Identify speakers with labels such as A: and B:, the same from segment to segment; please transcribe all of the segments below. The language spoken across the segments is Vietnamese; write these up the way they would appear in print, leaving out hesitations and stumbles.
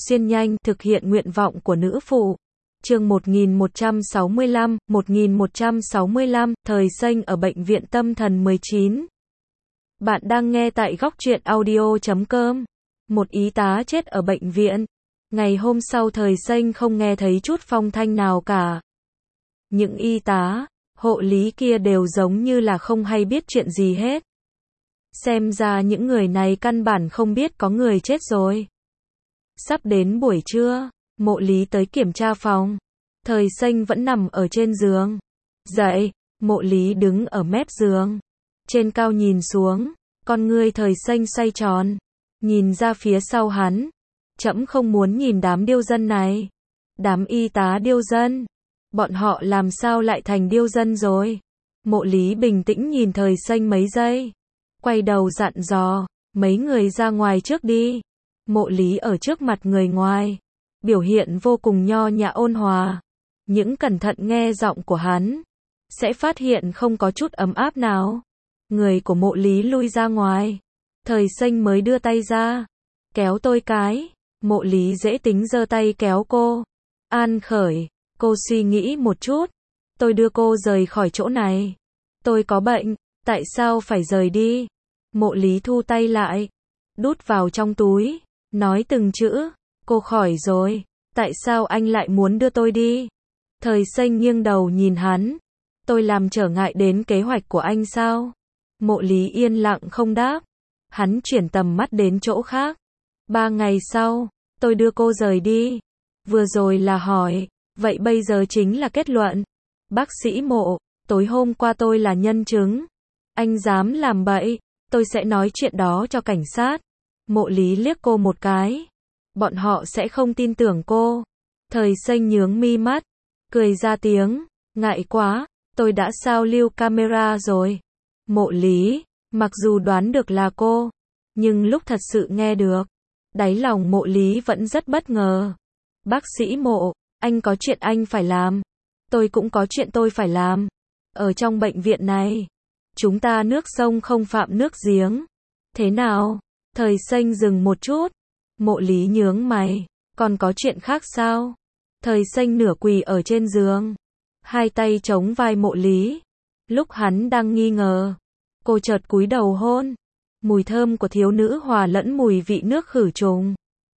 A: xuyên nhanh, thực hiện nguyện vọng của nữ phụ. Chương 1165, thời sinh ở bệnh viện tâm thần 19. Bạn đang nghe tại góc truyện audio.com. Một y tá chết ở bệnh viện. Ngày hôm sau thời sinh không nghe thấy chút phong thanh nào cả. Những y tá, hộ lý kia đều giống như là không hay biết chuyện gì hết. Xem ra những người này căn bản không biết có người chết rồi. Sắp đến buổi trưa, Mộ Lý tới kiểm tra phòng. Thời sinh vẫn nằm ở trên giường. Dậy, Mộ Lý đứng ở mép giường. Trên cao nhìn xuống, con ngươi thời sinh xoay tròn. Nhìn ra phía sau hắn. Trẫm không muốn nhìn đám điêu dân này. Đám y tá điêu dân. Bọn họ làm sao lại thành điêu dân rồi? Mộ Lý bình tĩnh nhìn thời sinh mấy giây. Quay đầu dặn dò, mấy người ra ngoài trước đi. Mộ Lý ở trước mặt người ngoài. Biểu hiện vô cùng nho nhã ôn hòa. Những cẩn thận nghe giọng của hắn, sẽ phát hiện không có chút ấm áp nào. Người của Mộ Lý lui ra ngoài. Thời sinh mới đưa tay ra. Kéo tôi cái. Mộ Lý dễ tính giơ tay kéo cô. An Khởi, cô suy nghĩ một chút. Tôi đưa cô rời khỏi chỗ này. Tôi có bệnh, tại sao phải rời đi? Mộ Lý thu tay lại. Đút vào trong túi. Nói từng chữ. Cô khỏi rồi. Tại sao anh lại muốn đưa tôi đi? Thời sinh nghiêng đầu nhìn hắn. Tôi làm trở ngại đến kế hoạch của anh sao? Mộ Lý yên lặng không đáp. Hắn chuyển tầm mắt đến chỗ khác. 3 ngày sau, tôi đưa cô rời đi. Vừa rồi là hỏi, vậy bây giờ chính là kết luận. Bác sĩ Mộ, tối hôm qua tôi là nhân chứng. Anh dám làm bậy, tôi sẽ nói chuyện đó cho cảnh sát. Mộ Lý liếc cô một cái. Bọn họ sẽ không tin tưởng cô. Thời sinh nhướng mi mắt, cười ra tiếng, ngại quá, tôi đã sao lưu camera rồi. Mộ Lý, mặc dù đoán được là cô, nhưng lúc thật sự nghe được, đáy lòng Mộ Lý vẫn rất bất ngờ. Bác sĩ Mộ, anh có chuyện anh phải làm. Tôi cũng có chuyện tôi phải làm. Ở trong bệnh viện này, chúng ta nước sông không phạm nước giếng. Thế nào? Thời sinh dừng một chút. Mộ Lý nhướng mày. Còn có chuyện khác sao? Thời sinh nửa quỳ ở trên giường. Hai tay chống vai Mộ Lý. Lúc hắn đang nghi ngờ, cô chợt cúi đầu hôn. Mùi thơm của thiếu nữ hòa lẫn mùi vị nước khử trùng.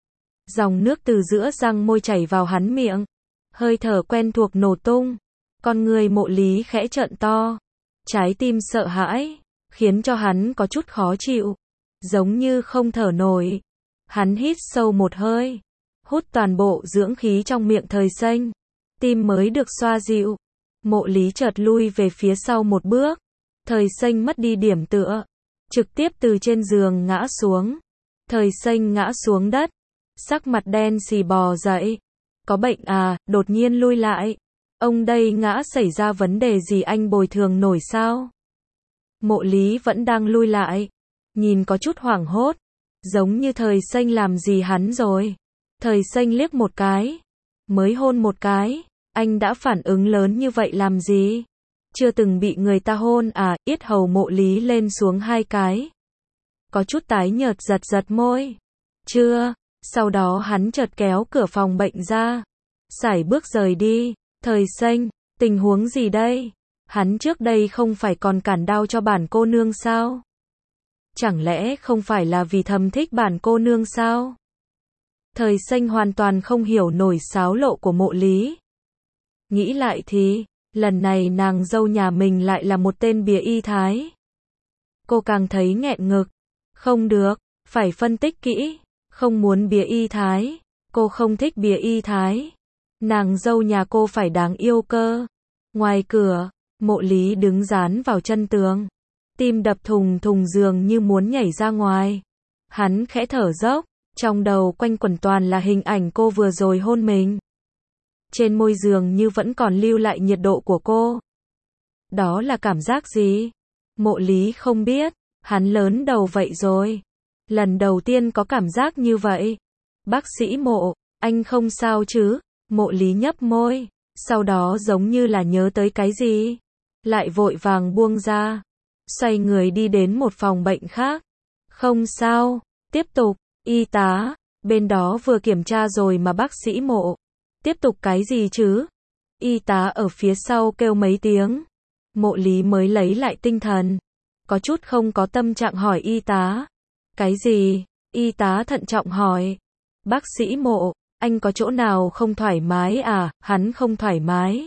A: Dòng nước từ giữa răng môi chảy vào hắn miệng. Hơi thở quen thuộc nổ tung. Con người Mộ Lý khẽ trợn to. Trái tim sợ hãi, khiến cho hắn có chút khó chịu. Giống như không thở nổi. Hắn hít sâu một hơi. Hút toàn bộ dưỡng khí trong miệng thời sinh. Tim mới được xoa dịu. Mộ Lý chợt lui về phía sau một bước. Thời sinh mất đi điểm tựa. Trực tiếp từ trên giường ngã xuống. Thời sinh ngã xuống đất. Sắc mặt đen xì bò dậy. Có bệnh à, đột nhiên lui lại. Ông đây ngã xảy ra vấn đề gì anh bồi thường nổi sao? Mộ Lý vẫn đang lui lại. Nhìn có chút hoảng hốt. Giống như thời sinh làm gì hắn rồi. Thời sinh liếc một cái. Mới hôn một cái. Anh đã phản ứng lớn như vậy làm gì? Chưa từng bị người ta hôn à? Yết hầu Mộ Lý lên xuống 2 cái. Có chút tái nhợt giật giật môi. Chưa. Sau đó hắn chợt kéo cửa phòng bệnh ra. Sải bước rời đi. Thời sinh, tình huống gì đây? Hắn trước đây không phải còn cản đao cho bản cô nương sao? Chẳng lẽ không phải là vì thầm thích bản cô nương sao? Thời sinh hoàn toàn không hiểu nổi xáo lộ của Mộ Lý. Nghĩ lại thì, lần này nàng dâu nhà mình lại là một tên bìa y thái. Cô càng thấy nghẹn ngực. Không được, phải phân tích kỹ. Không muốn bìa y thái. Cô không thích bìa y thái. Nàng dâu nhà cô phải đáng yêu cơ. Ngoài cửa, Mộ Lý đứng dán vào chân tường. Tim đập thùng thùng dường như muốn nhảy ra ngoài. Hắn khẽ thở dốc. Trong đầu quanh quẩn toàn là hình ảnh cô vừa rồi hôn mình. Trên môi giường như vẫn còn lưu lại nhiệt độ của cô. Đó là cảm giác gì? Mộ Lý không biết. Hắn lớn đầu vậy rồi. Lần đầu tiên có cảm giác như vậy. Bác sĩ Mộ, anh không sao chứ? Mộ Lý nhấp môi. Sau đó giống như là nhớ tới cái gì. Lại vội vàng buông ra. Xoay người đi đến một phòng bệnh khác. Không sao. Tiếp tục. Y tá. Bên đó vừa kiểm tra rồi mà bác sĩ Mộ. Tiếp tục cái gì chứ? Y tá ở phía sau kêu mấy tiếng. Mộ Lý mới lấy lại tinh thần. Có chút không có tâm trạng hỏi y tá. Cái gì? Y tá thận trọng hỏi. Bác sĩ Mộ, anh có chỗ nào không thoải mái à? Hắn không thoải mái.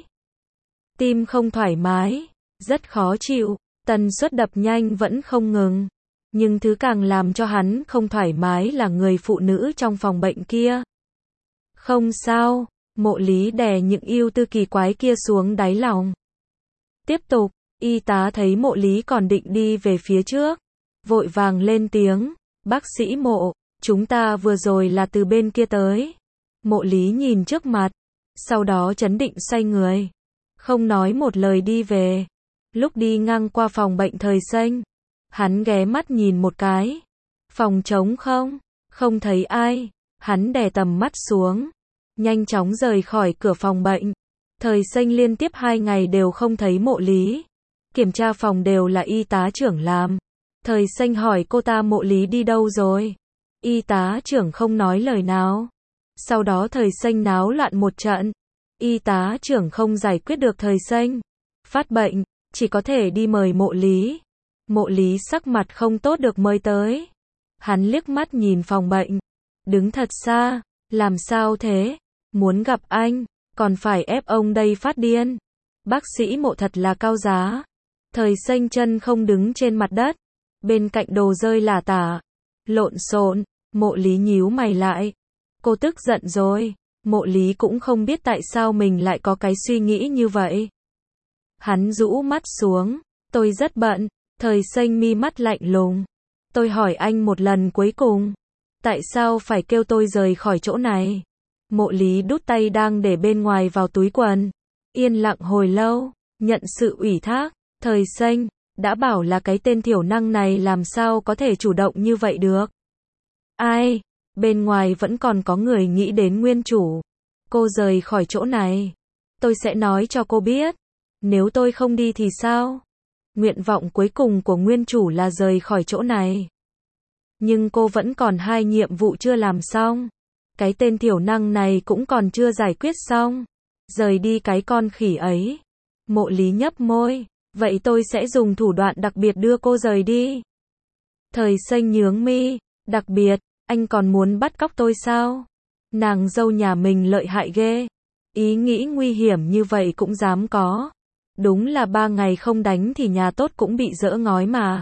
A: Tim không thoải mái. Rất khó chịu. Tần suất đập nhanh vẫn không ngừng. Nhưng thứ càng làm cho hắn không thoải mái là người phụ nữ trong phòng bệnh kia. Không sao. Mộ Lý đè những ưu tư kỳ quái kia xuống đáy lòng. Tiếp tục, y tá thấy Mộ Lý còn định đi về phía trước. Vội vàng lên tiếng. Bác sĩ Mộ, chúng ta vừa rồi là từ bên kia tới. Mộ Lý nhìn trước mặt. Sau đó trấn định xoay người. Không nói một lời đi về. Lúc đi ngang qua phòng bệnh Thời Xanh, hắn ghé mắt nhìn một cái. Phòng trống không? Không thấy ai. Hắn đè tầm mắt xuống. Nhanh chóng rời khỏi cửa phòng bệnh. Thời Xanh liên tiếp 2 ngày đều không thấy Mộ Lý. Kiểm tra phòng đều là y tá trưởng làm. Thời Xanh hỏi cô ta Mộ Lý đi đâu rồi. Y tá trưởng không nói lời nào. Sau đó Thời Xanh náo loạn một trận. Y tá trưởng không giải quyết được Thời Xanh. Phát bệnh, chỉ có thể đi mời Mộ Lý. Mộ Lý sắc mặt không tốt được mời tới. Hắn liếc mắt nhìn phòng bệnh. Đứng thật xa. Làm sao thế? Muốn gặp anh, còn phải ép ông đây phát điên. Bác sĩ Mộ thật là cao giá. Thời Xanh chân không đứng trên mặt đất. Bên cạnh đồ rơi lả tả. Lộn xộn. Mộ Lý nhíu mày lại. Cô tức giận rồi. Mộ Lý cũng không biết tại sao mình lại có cái suy nghĩ như vậy. Hắn rũ mắt xuống. Tôi rất bận. Thời Xanh mi mắt lạnh lùng. Tôi hỏi anh một lần cuối cùng. Tại sao phải kêu tôi rời khỏi chỗ này? Mộ Lý đút tay đang để bên ngoài vào túi quần. Yên lặng hồi lâu. Nhận sự ủy thác. Thời Xanh, đã bảo là cái tên thiểu năng này làm sao có thể chủ động như vậy được. Ai? Bên ngoài vẫn còn có người nghĩ đến nguyên chủ. Cô rời khỏi chỗ này. Tôi sẽ nói cho cô biết. Nếu tôi không đi thì sao? Nguyện vọng cuối cùng của nguyên chủ là rời khỏi chỗ này. Nhưng cô vẫn còn 2 nhiệm vụ chưa làm xong. Cái tên thiểu năng này cũng còn chưa giải quyết xong. Rời đi cái con khỉ ấy. Mộ Lý nhấp môi. Vậy tôi sẽ dùng thủ đoạn đặc biệt đưa cô rời đi. Thời Xanh nhướng mi. Đặc biệt, anh còn muốn bắt cóc tôi sao? Nàng dâu nhà mình lợi hại ghê. Ý nghĩ nguy hiểm như vậy cũng dám có. Đúng là 3 ngày không đánh thì nhà tốt cũng bị dỡ ngói mà.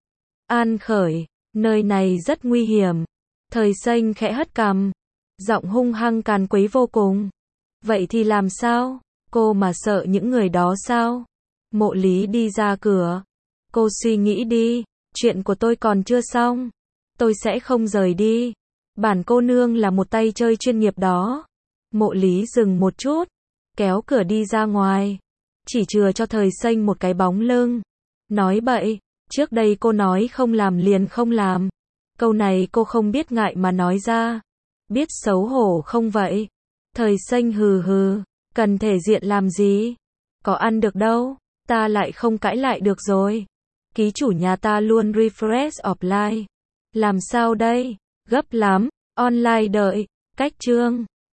A: An Khởi, nơi này rất nguy hiểm. Thời Xanh khẽ hất cằm. Giọng hung hăng càn quấy vô cùng. Vậy thì làm sao? Cô mà sợ những người đó sao? Mộ Lý đi ra cửa. Cô suy nghĩ đi. Chuyện của tôi còn chưa xong. Tôi sẽ không rời đi. Bản cô nương là một tay chơi chuyên nghiệp đó. Mộ Lý dừng một chút. Kéo cửa đi ra ngoài. Chỉ chừa cho Thời Xanh một cái bóng lưng. Nói bậy. Trước đây cô nói không làm liền không làm. Câu này cô không biết ngại mà nói ra. Biết xấu hổ không vậy? Thời Xanh hừ hừ. Cần thể diện làm gì? Có ăn được đâu. Ta lại không cãi lại được rồi. Ký chủ nhà ta luôn refresh offline. Làm sao đây? Gấp lắm. Online đợi. Cách chương.